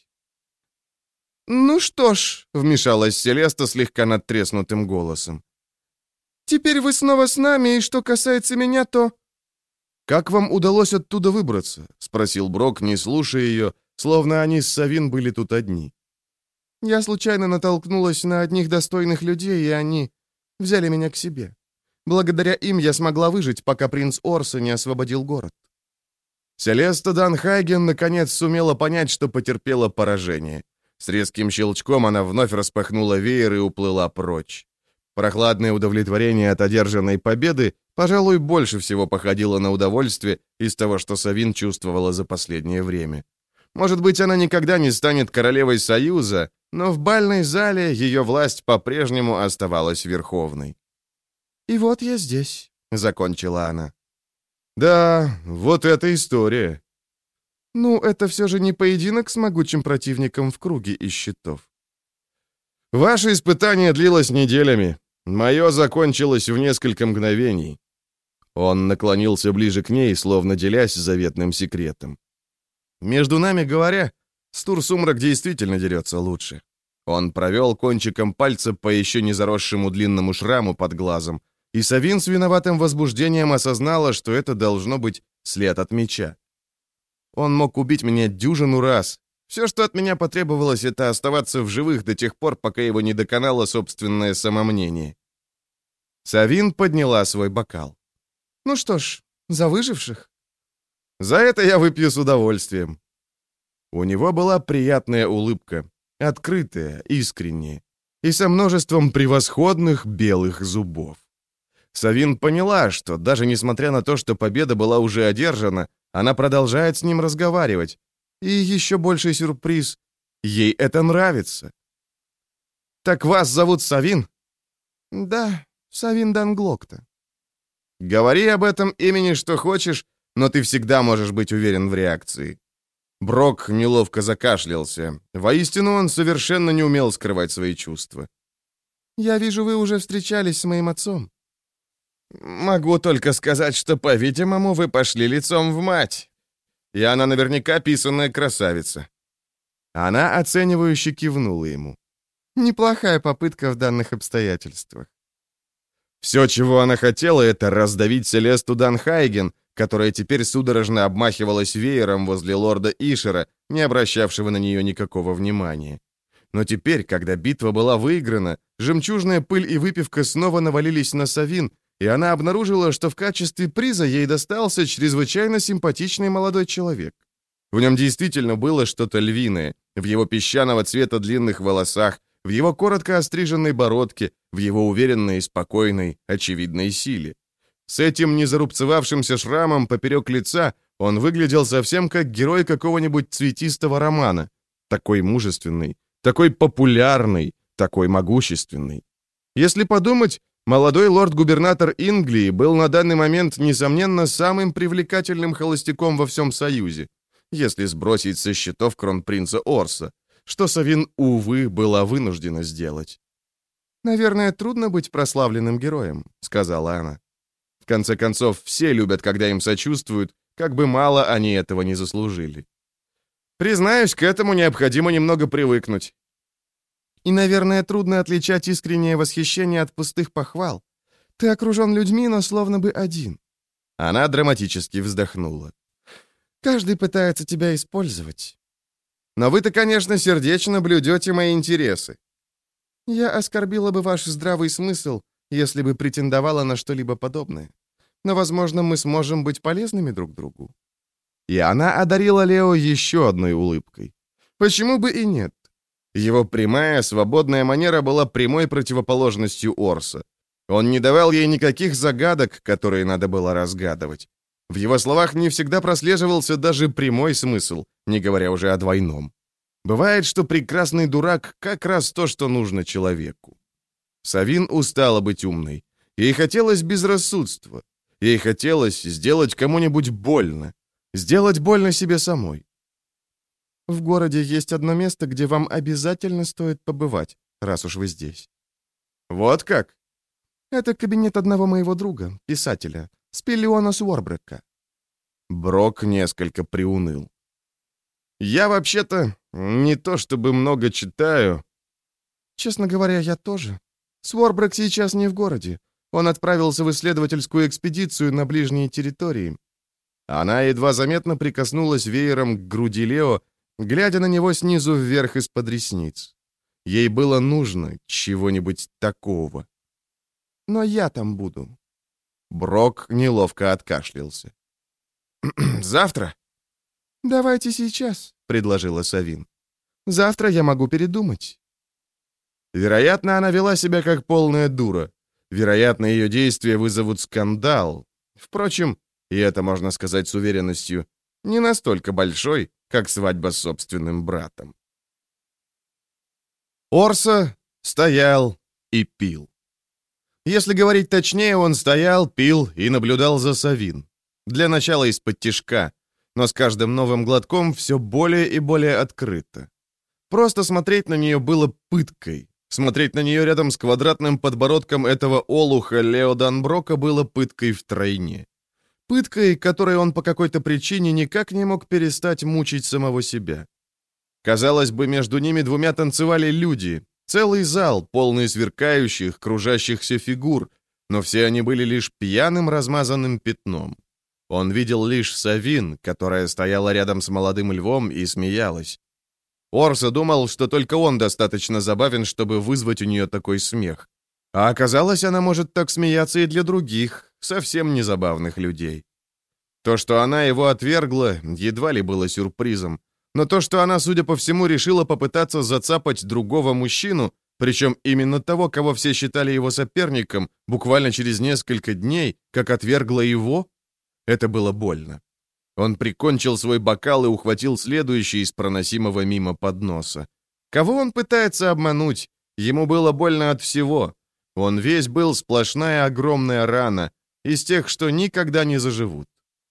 «Ну что ж», — вмешалась Селеста слегка надтреснутым голосом. «Теперь вы снова с нами, и что касается меня, то...» «Как вам удалось оттуда выбраться?» — спросил Брок, не слушая ее, словно они с Савин были тут одни. «Я случайно натолкнулась на одних достойных людей, и они взяли меня к себе. Благодаря им я смогла выжить, пока принц Орса не освободил город». Селеста Данхайген наконец сумела понять, что потерпела поражение. С резким щелчком она вновь распахнула веер и уплыла прочь. Прохладное удовлетворение от одержанной победы, пожалуй, больше всего походило на удовольствие из того, что Савин чувствовала за последнее время. Может быть, она никогда не станет королевой Союза, но в бальной зале ее власть по-прежнему оставалась верховной. «И вот я здесь», — закончила она. «Да, вот эта история». «Ну, это все же не поединок с могучим противником в круге из щитов». «Ваше испытание длилось неделями. Мое закончилось в несколько мгновений». Он наклонился ближе к ней, словно делясь заветным секретом. «Между нами говоря, Стур-Сумрак действительно дерется лучше». Он провел кончиком пальца по еще не заросшему длинному шраму под глазом, и Савин с виноватым возбуждением осознала, что это должно быть след от меча. Он мог убить меня дюжину раз. Все, что от меня потребовалось, это оставаться в живых до тех пор, пока его не доконало собственное самомнение. Савин подняла свой бокал. Ну что ж, за выживших. За это я выпью с удовольствием. У него была приятная улыбка, открытая, искренняя, и со множеством превосходных белых зубов. Савин поняла, что даже несмотря на то, что победа была уже одержана, она продолжает с ним разговаривать. И еще больший сюрприз — ей это нравится. «Так вас зовут Савин?» «Да, Савин Данглокта». «Говори об этом имени, что хочешь, но ты всегда можешь быть уверен в реакции». Брок неловко закашлялся. Воистину, он совершенно не умел скрывать свои чувства. «Я вижу, вы уже встречались с моим отцом». «Могу только сказать, что, по-видимому, вы пошли лицом в мать. И она наверняка писаная красавица». Она оценивающе кивнула ему. «Неплохая попытка в данных обстоятельствах». Все, чего она хотела, это раздавить Селесту Данхайген, которая теперь судорожно обмахивалась веером возле лорда Ишера, не обращавшего на нее никакого внимания. Но теперь, когда битва была выиграна, жемчужная пыль и выпивка снова навалились на Савин, и она обнаружила, что в качестве приза ей достался чрезвычайно симпатичный молодой человек. В нем действительно было что-то львиное, в его песчаного цвета длинных волосах, в его коротко остриженной бородке, в его уверенной, спокойной, очевидной силе. С этим незарубцевавшимся шрамом поперек лица он выглядел совсем как герой какого-нибудь цветистого романа. Такой мужественный, такой популярный, такой могущественный. Если подумать, молодой лорд-губернатор Инглии был на данный момент, несомненно, самым привлекательным холостяком во всем Союзе, если сбросить со счетов кронпринца Орса, что Савин, увы, была вынуждена сделать. «Наверное, трудно быть прославленным героем», — сказала она. В конце концов, все любят, когда им сочувствуют, как бы мало они этого не заслужили. Признаюсь, к этому необходимо немного привыкнуть. И, наверное, трудно отличать искреннее восхищение от пустых похвал. Ты окружен людьми, но словно бы один. Она драматически вздохнула. Каждый пытается тебя использовать. Но вы-то, конечно, сердечно блюдете мои интересы. Я оскорбила бы ваш здравый смысл, если бы претендовала на что-либо подобное. Но, возможно, мы сможем быть полезными друг другу». И она одарила Лео еще одной улыбкой. Почему бы и нет? Его прямая, свободная манера была прямой противоположностью Орса. Он не давал ей никаких загадок, которые надо было разгадывать. В его словах не всегда прослеживался даже прямой смысл, не говоря уже о двойном. Бывает, что прекрасный дурак как раз то, что нужно человеку. Савин устала быть умной. Ей хотелось безрассудства. Ей хотелось сделать кому-нибудь больно. Сделать больно себе самой. «В городе есть одно место, где вам обязательно стоит побывать, раз уж вы здесь». «Вот как?» «Это кабинет одного моего друга, писателя, Спиллиона Суорбрека». Брок несколько приуныл. «Я вообще-то не то чтобы много читаю». «Честно говоря, я тоже. Суорбрек сейчас не в городе. Он отправился в исследовательскую экспедицию на ближние территории». Она едва заметно прикоснулась веером к груди Лео, глядя на него снизу вверх из-под ресниц. Ей было нужно чего-нибудь такого. «Но я там буду». Брок неловко откашлялся. «Завтра?» «Давайте сейчас», — предложила Савин. «Завтра я могу передумать». Вероятно, она вела себя как полная дура. Вероятно, ее действия вызовут скандал. Впрочем, и это можно сказать с уверенностью, не настолько большой, как свадьба с собственным братом. Орса стоял и пил. Если говорить точнее, он стоял, пил и наблюдал за Савин. Для начала из-под тишка, но с каждым новым глотком все более и более открыто. Просто смотреть на нее было пыткой. Смотреть на нее рядом с квадратным подбородком этого олуха Лео Данброка было пыткой втройне. Пыткой, которой он по какой-то причине никак не мог перестать мучить самого себя. Казалось бы, между ними двумя танцевали люди, целый зал, полный сверкающих, кружащихся фигур, но все они были лишь пьяным размазанным пятном. Он видел лишь Савин, которая стояла рядом с молодым львом и смеялась. Орса думал, что только он достаточно забавен, чтобы вызвать у нее такой смех. А оказалось, она может так смеяться и для других, совсем незабавных людей. То, что она его отвергла, едва ли было сюрпризом, но то, что она, судя по всему, решила попытаться зацапать другого мужчину, причем именно того, кого все считали его соперником, буквально через несколько дней, как отвергла его, это было больно. Он прикончил свой бокал и ухватил следующий из проносимого мимо подноса. Кого он пытается обмануть? Ему было больно от всего. Он весь был сплошная огромная рана, из тех, что никогда не заживут.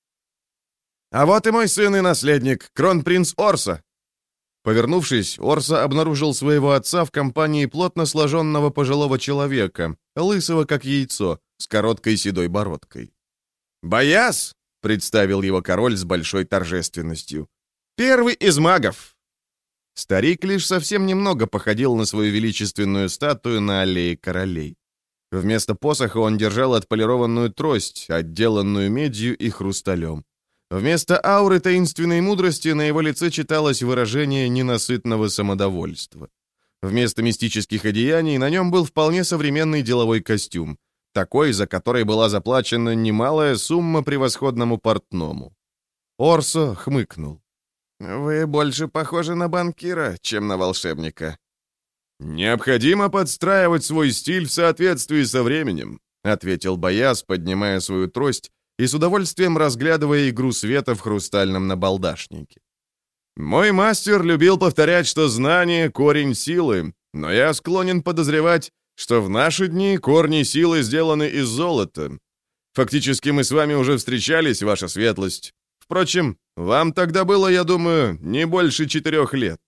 «А вот и мой сын и наследник, кронпринц Орса!» Повернувшись, Орса обнаружил своего отца в компании плотно сложенного пожилого человека, лысого как яйцо, с короткой седой бородкой. «Бояс!» — представил его король с большой торжественностью. «Первый из магов!» Старик лишь совсем немного походил на свою величественную статую на аллее королей. Вместо посоха он держал отполированную трость, отделанную медью и хрусталем. Вместо ауры таинственной мудрости на его лице читалось выражение ненасытного самодовольства. Вместо мистических одеяний на нем был вполне современный деловой костюм, такой, за который была заплачена немалая сумма превосходному портному. Орсо хмыкнул. «Вы больше похожи на банкира, чем на волшебника». «Необходимо подстраивать свой стиль в соответствии со временем», ответил Бояс, поднимая свою трость и с удовольствием разглядывая игру света в хрустальном набалдашнике. «Мой мастер любил повторять, что знание — корень силы, но я склонен подозревать, что в наши дни корни силы сделаны из золота. Фактически мы с вами уже встречались, ваша светлость. Впрочем, вам тогда было, я думаю, не больше четырех лет».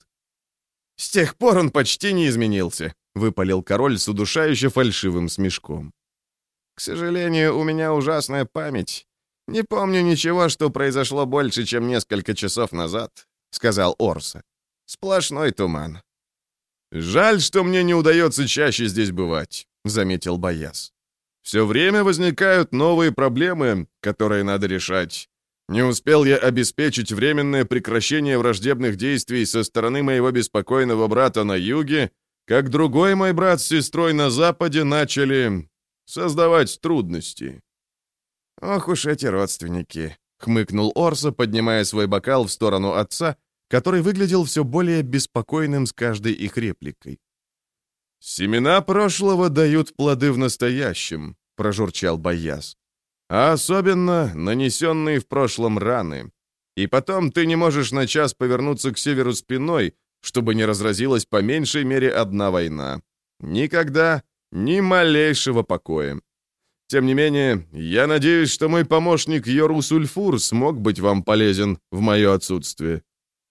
«С тех пор он почти не изменился», — выпалил король с удушающе фальшивым смешком. «К сожалению, у меня ужасная память. Не помню ничего, что произошло больше, чем несколько часов назад», — сказал Орса. «Сплошной туман». «Жаль, что мне не удается чаще здесь бывать», — заметил Бояс. «Все время возникают новые проблемы, которые надо решать. Не успел я обеспечить временное прекращение враждебных действий со стороны моего беспокойного брата на юге, как другой мой брат с сестрой на западе начали создавать трудности». «Ох уж эти родственники», — хмыкнул Орса, поднимая свой бокал в сторону отца, который выглядел все более беспокойным с каждой их репликой. «Семена прошлого дают плоды в настоящем», — прожурчал Бояс. «А особенно нанесенные в прошлом раны. И потом ты не можешь на час повернуться к северу спиной, чтобы не разразилась по меньшей мере одна война. Никогда ни малейшего покоя. Тем не менее, я надеюсь, что мой помощник Йорус Ульфур смог быть вам полезен в мое отсутствие».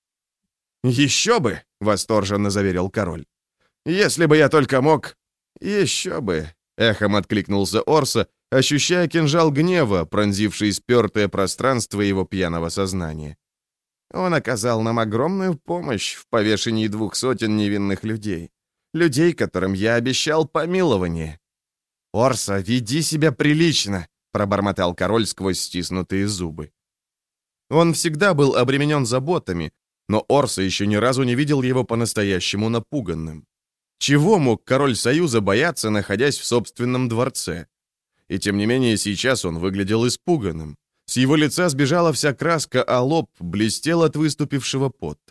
«Еще бы!» — восторженно заверил король. «Если бы я только мог...» «Еще бы!» — эхом откликнулся Орса, ощущая кинжал гнева, пронзивший спертое пространство его пьяного сознания. «Он оказал нам огромную помощь в повешении двух сотен невинных людей. Людей, которым я обещал помилование». «Орса, веди себя прилично!» — пробормотал король сквозь стиснутые зубы. Он всегда был обременен заботами, но Орса еще ни разу не видел его по-настоящему напуганным. Чего мог король Союза бояться, находясь в собственном дворце? И тем не менее сейчас он выглядел испуганным. С его лица сбежала вся краска, а лоб блестел от выступившего пота.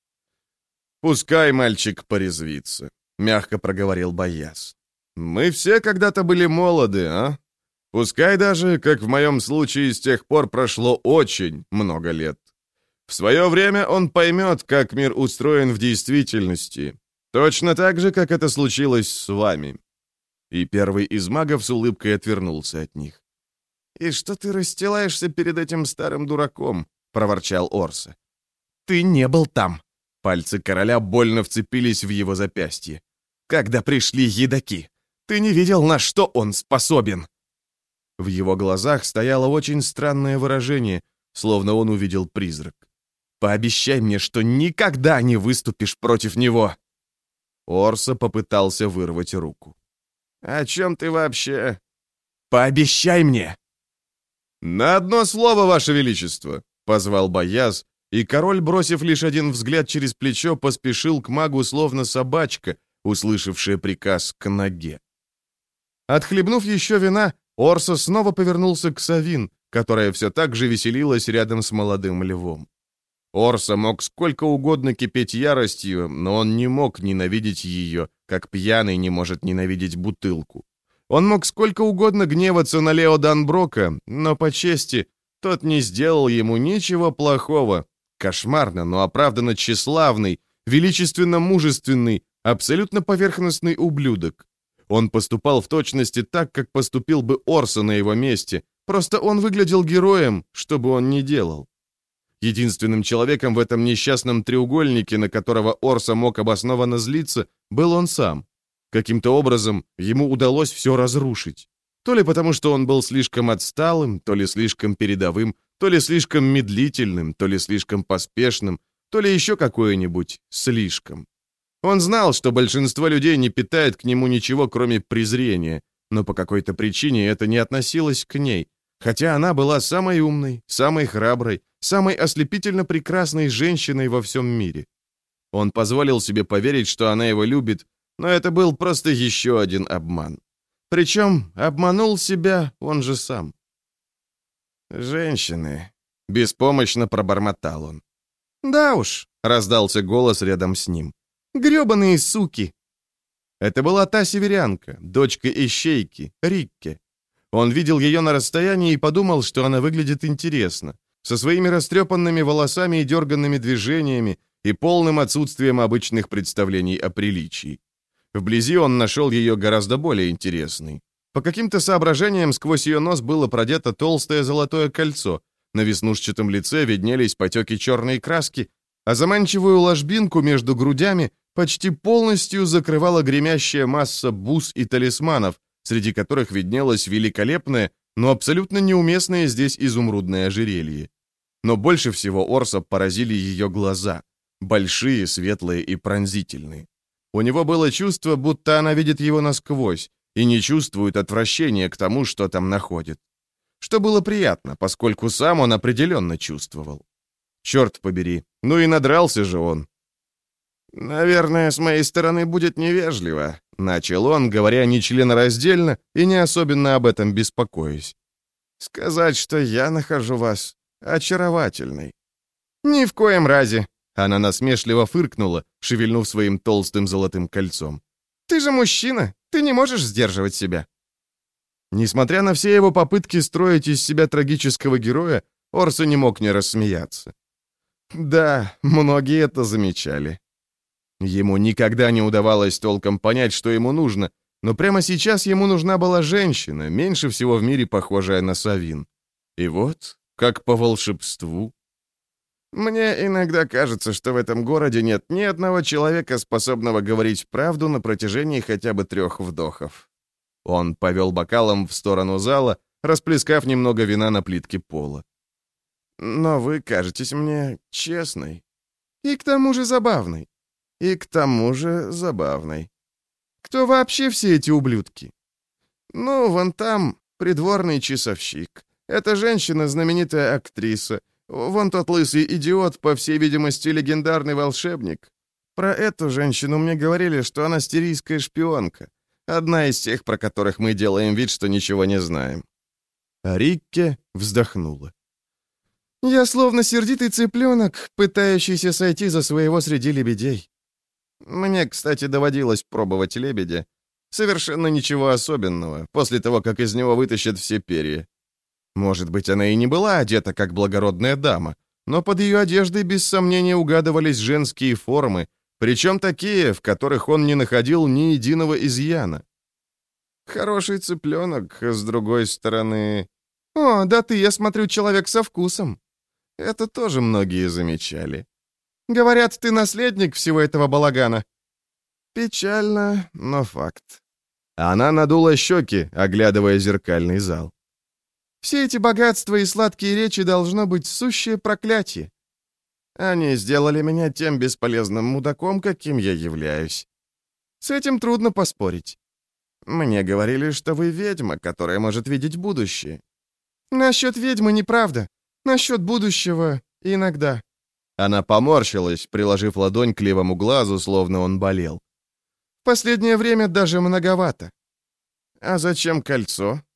«Пускай мальчик порезвится», — мягко проговорил Бояс. «Мы все когда-то были молоды, а? Пускай даже, как в моем случае, с тех пор прошло очень много лет. В свое время он поймет, как мир устроен в действительности, точно так же, как это случилось с вами». И первый из магов с улыбкой отвернулся от них. «И что ты расстилаешься перед этим старым дураком?» — проворчал Орса. «Ты не был там!» Пальцы короля больно вцепились в его запястье. «Когда пришли едоки! Ты не видел, на что он способен!» В его глазах стояло очень странное выражение, словно он увидел призрак. «Пообещай мне, что никогда не выступишь против него!» Орса попытался вырвать руку. «О чем ты вообще?» «Пообещай мне!» «На одно слово, Ваше Величество!» — позвал Бояс, и король, бросив лишь один взгляд через плечо, поспешил к магу, словно собачка, услышавшая приказ к ноге. Отхлебнув еще вина, Орса снова повернулся к Савин, которая все так же веселилась рядом с молодым львом. Орса мог сколько угодно кипеть яростью, но он не мог ненавидеть ее, как пьяный не может ненавидеть бутылку. Он мог сколько угодно гневаться на Лео Данброка, но по чести тот не сделал ему ничего плохого. Кошмарно, но оправданно тщеславный, величественно мужественный, абсолютно поверхностный ублюдок. Он поступал в точности так, как поступил бы Орса на его месте, просто он выглядел героем, что бы он ни делал. Единственным человеком в этом несчастном треугольнике, на которого Орса мог обоснованно злиться, был он сам. Каким-то образом ему удалось все разрушить. То ли потому, что он был слишком отсталым, то ли слишком передовым, то ли слишком медлительным, то ли слишком поспешным, то ли еще какое-нибудь слишком. Он знал, что большинство людей не питает к нему ничего, кроме презрения, но по какой-то причине это не относилось к ней, хотя она была самой умной, самой храброй, самой ослепительно прекрасной женщиной во всем мире. Он позволил себе поверить, что она его любит, но это был просто еще один обман. Причем обманул себя он же сам. «Женщины», — беспомощно пробормотал он. «Да уж», — раздался голос рядом с ним. «Гребаные суки!» Это была та северянка, дочка ищейки, Рикке. Он видел ее на расстоянии и подумал, что она выглядит интересно, со своими растрепанными волосами и дерганными движениями и полным отсутствием обычных представлений о приличии. Вблизи он нашел ее гораздо более интересной. По каким-то соображениям сквозь ее нос было продето толстое золотое кольцо, на веснушчатом лице виднелись потеки черной краски, а заманчивую ложбинку между грудями почти полностью закрывала гремящая масса бус и талисманов, среди которых виднелось великолепное, но абсолютно неуместное здесь изумрудное ожерелье. Но больше всего Орса поразили ее глаза, большие, светлые и пронзительные. У него было чувство, будто она видит его насквозь и не чувствует отвращения к тому, что там находит. Что было приятно, поскольку сам он определенно чувствовал. Черт побери, ну и надрался же он. «Наверное, с моей стороны будет невежливо», — начал он, говоря нечленораздельно и не особенно об этом беспокоясь. «Сказать, что я нахожу вас очаровательной». «Ни в коем разе», — она насмешливо фыркнула, шевельнув своим толстым золотым кольцом. «Ты же мужчина, ты не можешь сдерживать себя». Несмотря на все его попытки строить из себя трагического героя, Орса не мог не рассмеяться. Да, многие это замечали. Ему никогда не удавалось толком понять, что ему нужно, но прямо сейчас ему нужна была женщина, меньше всего в мире похожая на Савин. И вот, как по волшебству. Мне иногда кажется, что в этом городе нет ни одного человека, способного говорить правду на протяжении хотя бы трех вдохов. Он повел бокалом в сторону зала, расплескав немного вина на плитке пола. Но вы кажетесь мне честной. И к тому же забавной. И к тому же забавной. Кто вообще все эти ублюдки? Ну, вон там придворный часовщик. Эта женщина — знаменитая актриса. Вон тот лысый идиот, по всей видимости, легендарный волшебник. Про эту женщину мне говорили, что она сирийская шпионка. Одна из тех, про которых мы делаем вид, что ничего не знаем. А Рикке вздохнула. Я словно сердитый цыпленок, пытающийся сойти за своего среди лебедей. Мне, кстати, доводилось пробовать лебедя. Совершенно ничего особенного, после того, как из него вытащат все перья. Может быть, она и не была одета как благородная дама, но под ее одеждой без сомнения угадывались женские формы, причем такие, в которых он не находил ни единого изъяна. Хороший цыпленок, с другой стороны... О, да ты, я смотрю, человек со вкусом. Это тоже многие замечали. Говорят, ты наследник всего этого балагана. Печально, но факт. Она надула щеки, оглядывая зеркальный зал. Все эти богатства и сладкие речи должно быть сущее проклятие. Они сделали меня тем бесполезным мудаком, каким я являюсь. С этим трудно поспорить. Мне говорили, что вы ведьма, которая может видеть будущее. Насчет ведьмы неправда. Насчет будущего иногда. Она поморщилась, приложив ладонь к левому глазу, словно он болел. В последнее время даже многовато. А зачем кольцо?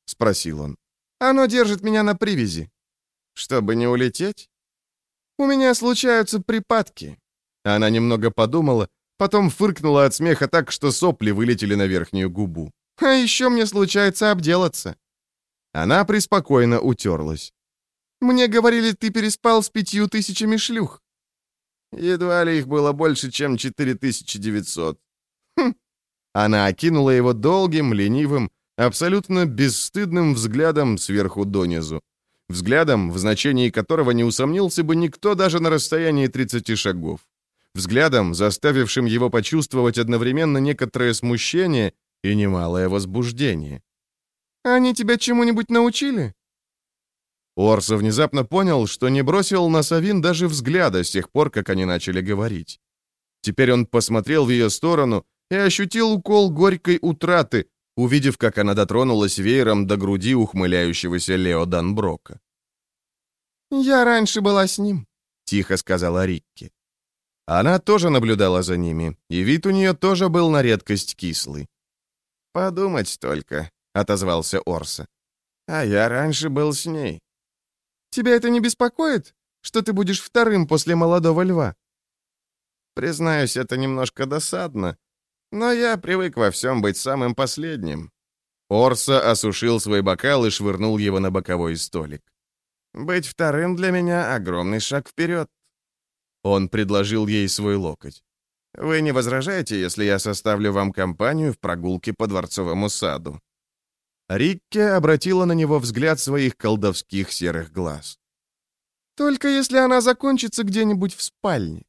спросил он. «Оно держит меня на привязи». «Чтобы не улететь?» «У меня случаются припадки». Она немного подумала, потом фыркнула от смеха так, что сопли вылетели на верхнюю губу. «А еще мне случается обделаться». Она преспокойно утерлась. «Мне говорили, ты переспал с пятью тысячами шлюх». Едва ли их было больше, чем четыре тысячи девятьсот. Хм. Она окинула его долгим, ленивым, абсолютно бесстыдным взглядом сверху донизу. Взглядом, в значении которого не усомнился бы никто даже на расстоянии тридцати шагов. Взглядом, заставившим его почувствовать одновременно некоторое смущение и немалое возбуждение. «Они тебя чему-нибудь научили?» Орса внезапно понял, что не бросил на Савин даже взгляда с тех пор, как они начали говорить. Теперь он посмотрел в ее сторону и ощутил укол горькой утраты, увидев, как она дотронулась веером до груди ухмыляющегося Лео Данброка. «Я раньше была с ним», — тихо сказала Рикки. Она тоже наблюдала за ними, и вид у нее тоже был на редкость кислый. «Подумать только», — отозвался Орса. «А я раньше был с ней». «Тебя это не беспокоит, что ты будешь вторым после молодого льва?» «Признаюсь, это немножко досадно, но я привык во всем быть самым последним». Орса осушил свой бокал и швырнул его на боковой столик. «Быть вторым для меня — огромный шаг вперед». Он предложил ей свой локоть. «Вы не возражаете, если я составлю вам компанию в прогулке по Дворцовому саду?» Рикке обратила на него взгляд своих колдовских серых глаз. «Только если она закончится где-нибудь в спальне».